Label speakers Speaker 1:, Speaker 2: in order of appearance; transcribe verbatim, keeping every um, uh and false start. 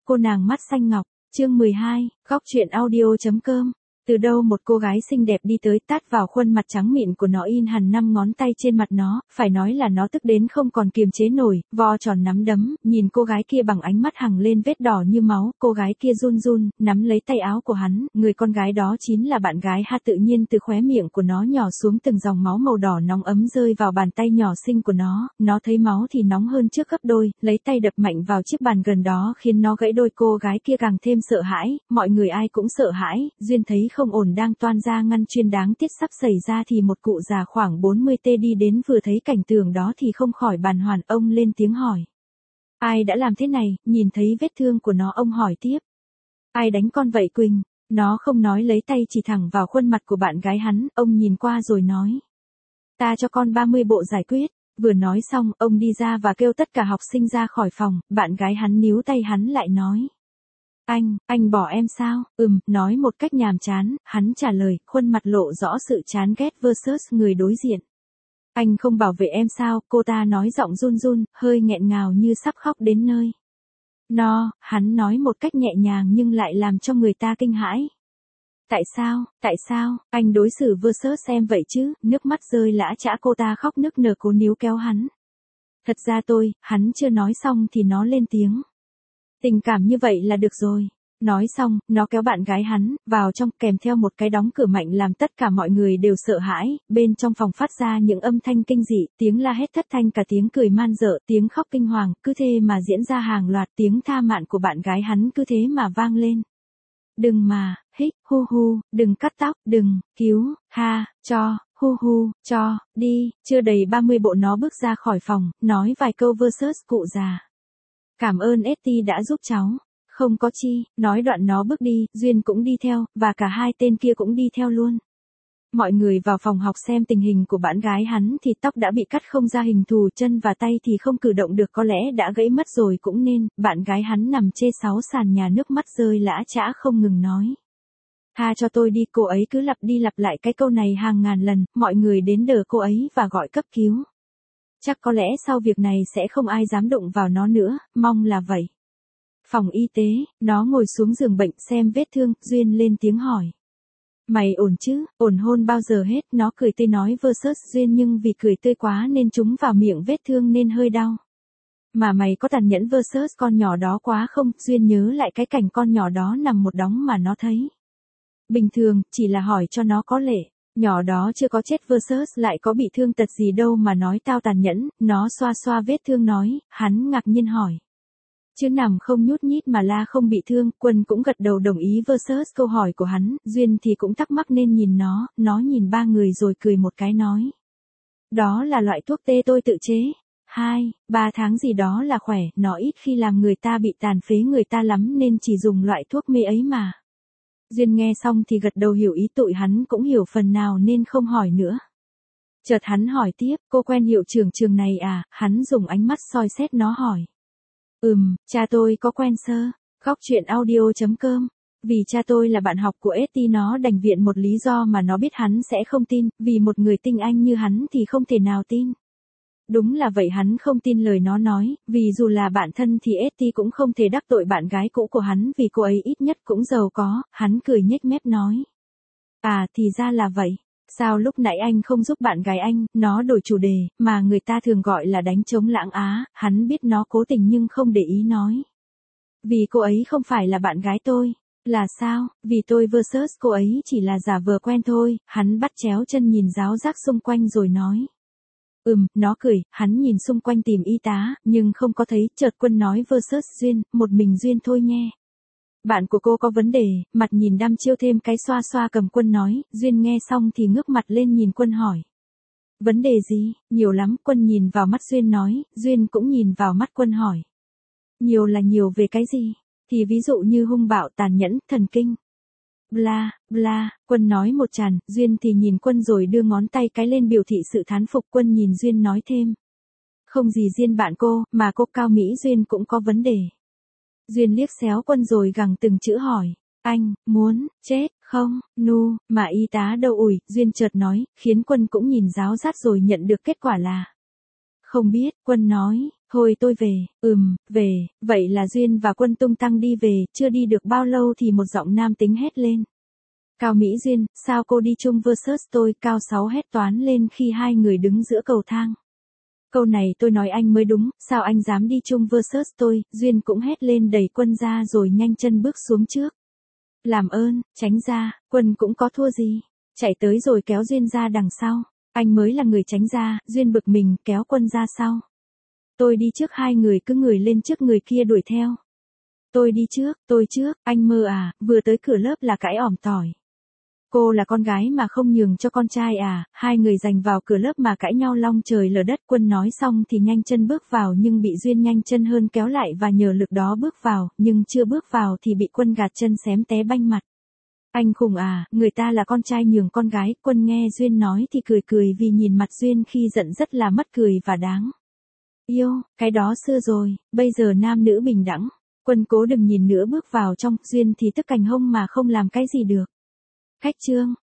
Speaker 1: cô nàng mắt xanh ngọc, chương mười hai, góc truyện audio.com. Từ đâu một cô gái xinh đẹp đi tới tát vào khuôn mặt trắng mịn của nó in hẳn năm ngón tay trên mặt nó, phải nói là nó tức đến không còn kiềm chế nổi, vo tròn nắm đấm, nhìn cô gái kia bằng ánh mắt hằng lên vết đỏ như máu, cô gái kia run run, nắm lấy tay áo của hắn, người con gái đó chính là bạn gái ha. Tự nhiên từ khóe miệng của nó nhỏ xuống từng dòng máu màu đỏ nóng ấm rơi vào bàn tay nhỏ xinh của nó, nó thấy máu thì nóng hơn trước gấp đôi, lấy tay đập mạnh vào chiếc bàn gần đó khiến nó gãy đôi. Cô gái kia càng thêm sợ hãi, mọi người ai cũng sợ hãi, Duyên thấy không ổn đang toan ra ngăn chuyên đáng tiếc sắp xảy ra thì một cụ già khoảng bốn mươi tuổi đi đến, vừa thấy cảnh tượng đó thì không khỏi bàng hoàng. Ông lên tiếng hỏi: ai đã làm thế này? Nhìn thấy vết thương của nó, ông hỏi tiếp: ai đánh con vậy Quỳnh? Nó không nói, lấy tay chỉ thẳng vào khuôn mặt của bạn gái hắn, ông nhìn qua rồi nói: ta cho con ba mươi bộ giải quyết. Vừa nói xong, ông đi ra và kêu tất cả học sinh ra khỏi phòng. Bạn gái hắn níu tay hắn lại nói: Anh, anh bỏ em sao? Ừm, nói một cách nhàm chán, hắn trả lời, khuôn mặt lộ rõ sự chán ghét versus người đối diện. Anh không bảo vệ em sao? Cô ta nói giọng run run, hơi nghẹn ngào như sắp khóc đến nơi. No, hắn nói một cách nhẹ nhàng nhưng lại làm cho người ta kinh hãi. Tại sao, tại sao, anh đối xử versus em vậy chứ? Nước mắt rơi lã chã, cô ta khóc nức nở cố níu kéo hắn. Thật ra tôi, hắn chưa nói xong thì nó lên tiếng. Tình cảm như vậy là được rồi. Nói xong, nó kéo bạn gái hắn vào trong, kèm theo một cái đóng cửa mạnh làm tất cả mọi người đều sợ hãi. Bên trong phòng phát ra những âm thanh kinh dị, tiếng la hét thất thanh, cả tiếng cười man dợ, tiếng khóc kinh hoàng, cứ thế mà diễn ra hàng loạt. Tiếng tha mạn của bạn gái hắn cứ thế mà vang lên. Đừng mà, hích, hu hu, đừng cắt tóc, đừng, cứu, ha, cho, hu hu, cho, đi. Chưa đầy ba mươi bộ nó bước ra khỏi phòng, nói vài câu versus cụ già. Cảm ơn ét tê đã giúp cháu. Không có chi, nói đoạn nó bước đi, Duyên cũng đi theo, và cả hai tên kia cũng đi theo luôn. Mọi người vào phòng học xem tình hình của bạn gái hắn thì tóc đã bị cắt không ra hình thù, chân và tay thì không cử động được, có lẽ đã gãy mất rồi cũng nên. Bạn gái hắn nằm chê sáu sàn nhà, nước mắt rơi lã chã không ngừng nói: tha cho tôi đi. Cô ấy cứ lặp đi lặp lại cái câu này hàng ngàn lần, mọi người đến đỡ cô ấy và gọi cấp cứu. Chắc có lẽ sau việc này sẽ không ai dám đụng vào nó nữa, mong là vậy. Phòng y tế, nó ngồi xuống giường bệnh xem vết thương, Duyên lên tiếng hỏi: mày ổn chứ? Ổn hôn bao giờ hết? Nó cười tươi nói versus Duyên, nhưng vì cười tươi quá nên trúng vào miệng vết thương nên hơi đau. Mà mày có tàn nhẫn versus con nhỏ đó quá không? Duyên nhớ lại cái cảnh con nhỏ đó nằm một đống mà nó thấy bình thường, chỉ là hỏi cho nó có lệ. Nhỏ đó chưa có chết versus lại có bị thương tật gì đâu mà nói tao tàn nhẫn. Nó xoa xoa vết thương nói. Hắn ngạc nhiên hỏi: chứ nằm không nhút nhít mà la không bị thương? Quân cũng gật đầu đồng ý versus câu hỏi của hắn. Duyên thì cũng thắc mắc nên nhìn nó. Nó nhìn ba người rồi cười một cái nói: đó là loại thuốc tê tôi tự chế. Hai, ba tháng gì đó là khỏe. Nó ít khi làm người ta bị tàn phế người ta lắm nên chỉ dùng loại thuốc mê ấy mà. Duyên nghe xong thì gật đầu hiểu ý, tụi hắn cũng hiểu phần nào nên không hỏi nữa. Chợt hắn hỏi tiếp: cô quen hiệu trưởng trường này à? Hắn dùng ánh mắt soi xét nó hỏi: ừm, cha tôi có quen sơ. Góc truyện audio.com. Vì cha tôi là bạn học của ét tê. Nó đành viện một lý do mà nó biết hắn sẽ không tin, vì một người tinh anh như hắn thì không thể nào tin. Đúng là vậy, hắn không tin lời nó nói, vì dù là bạn thân thì ét tê cũng không thể đắc tội bạn gái cũ của hắn vì cô ấy ít nhất cũng giàu có. Hắn cười nhếch mép nói: à thì ra là vậy. Sao lúc nãy anh không giúp bạn gái anh? Nó đổi chủ đề, mà người ta thường gọi là đánh trống lãng á. Hắn biết nó cố tình nhưng không để ý nói: vì cô ấy không phải là bạn gái tôi. Là sao? Vì tôi versus cô ấy chỉ là giả vờ quen thôi. Hắn bắt chéo chân nhìn ráo rác xung quanh rồi nói: ừm. Nó cười, hắn nhìn xung quanh tìm y tá, nhưng không có thấy. Chợt Quân nói versus Duyên: một mình Duyên thôi nghe. Bạn của cô có vấn đề. Mặt nhìn đăm chiêu thêm cái xoa xoa cầm. Quân nói. Duyên nghe xong thì ngước mặt lên nhìn Quân hỏi: vấn đề gì? Nhiều lắm. Quân nhìn vào mắt Duyên nói. Duyên cũng nhìn vào mắt Quân hỏi: nhiều là nhiều về cái gì? Thì ví dụ như hung bạo, tàn nhẫn, thần kinh. Bla, bla. Quân nói một tràng. Duyên thì nhìn Quân rồi đưa ngón tay cái lên biểu thị sự thán phục. Quân nhìn Duyên nói thêm: không gì riêng bạn cô, mà cô cao mỹ Duyên cũng có vấn đề. Duyên liếc xéo Quân rồi gằn từng chữ hỏi: anh, muốn, chết, không, nu, mà y tá đâu ủi. Duyên chợt nói, khiến Quân cũng nhìn ráo rát rồi nhận được kết quả là: không biết. Quân nói: Thôi tôi về, ừm, về, vậy là Duyên và Quân tung tăng đi về, chưa đi được bao lâu thì một giọng nam tính hét lên. Cao Mỹ Duyên, sao cô đi chung versus tôi, Cao Sáu hét toán lên khi hai người đứng giữa cầu thang. Câu này tôi nói anh mới đúng, sao anh dám đi chung versus tôi, Duyên cũng hét lên đẩy Quân ra rồi nhanh chân bước xuống trước. Làm ơn, tránh ra, Quân cũng có thua gì, chạy tới rồi kéo Duyên ra đằng sau, anh mới là người tránh ra, Duyên bực mình kéo Quân ra sau. Tôi đi trước, hai người cứ người lên trước người kia đuổi theo. Tôi đi trước, tôi trước, anh mơ à, vừa tới cửa lớp là cãi ỏm tỏi. Cô là con gái mà không nhường cho con trai à, hai người giành vào cửa lớp mà cãi nhau long trời lở đất. Quân nói xong thì nhanh chân bước vào nhưng bị Duyên nhanh chân hơn kéo lại và nhờ lực đó bước vào, nhưng chưa bước vào thì bị Quân gạt chân xém té banh mặt. Anh khùng à, người ta là con trai nhường con gái. Quân nghe Duyên nói thì cười cười vì nhìn mặt Duyên khi giận rất là mất cười và đáng yêu, cái đó xưa rồi, bây giờ nam nữ bình đẳng. Quân cố đừng nhìn nữa bước vào trong, Duyên thì tức cành hông mà không làm cái gì được. Khách trương,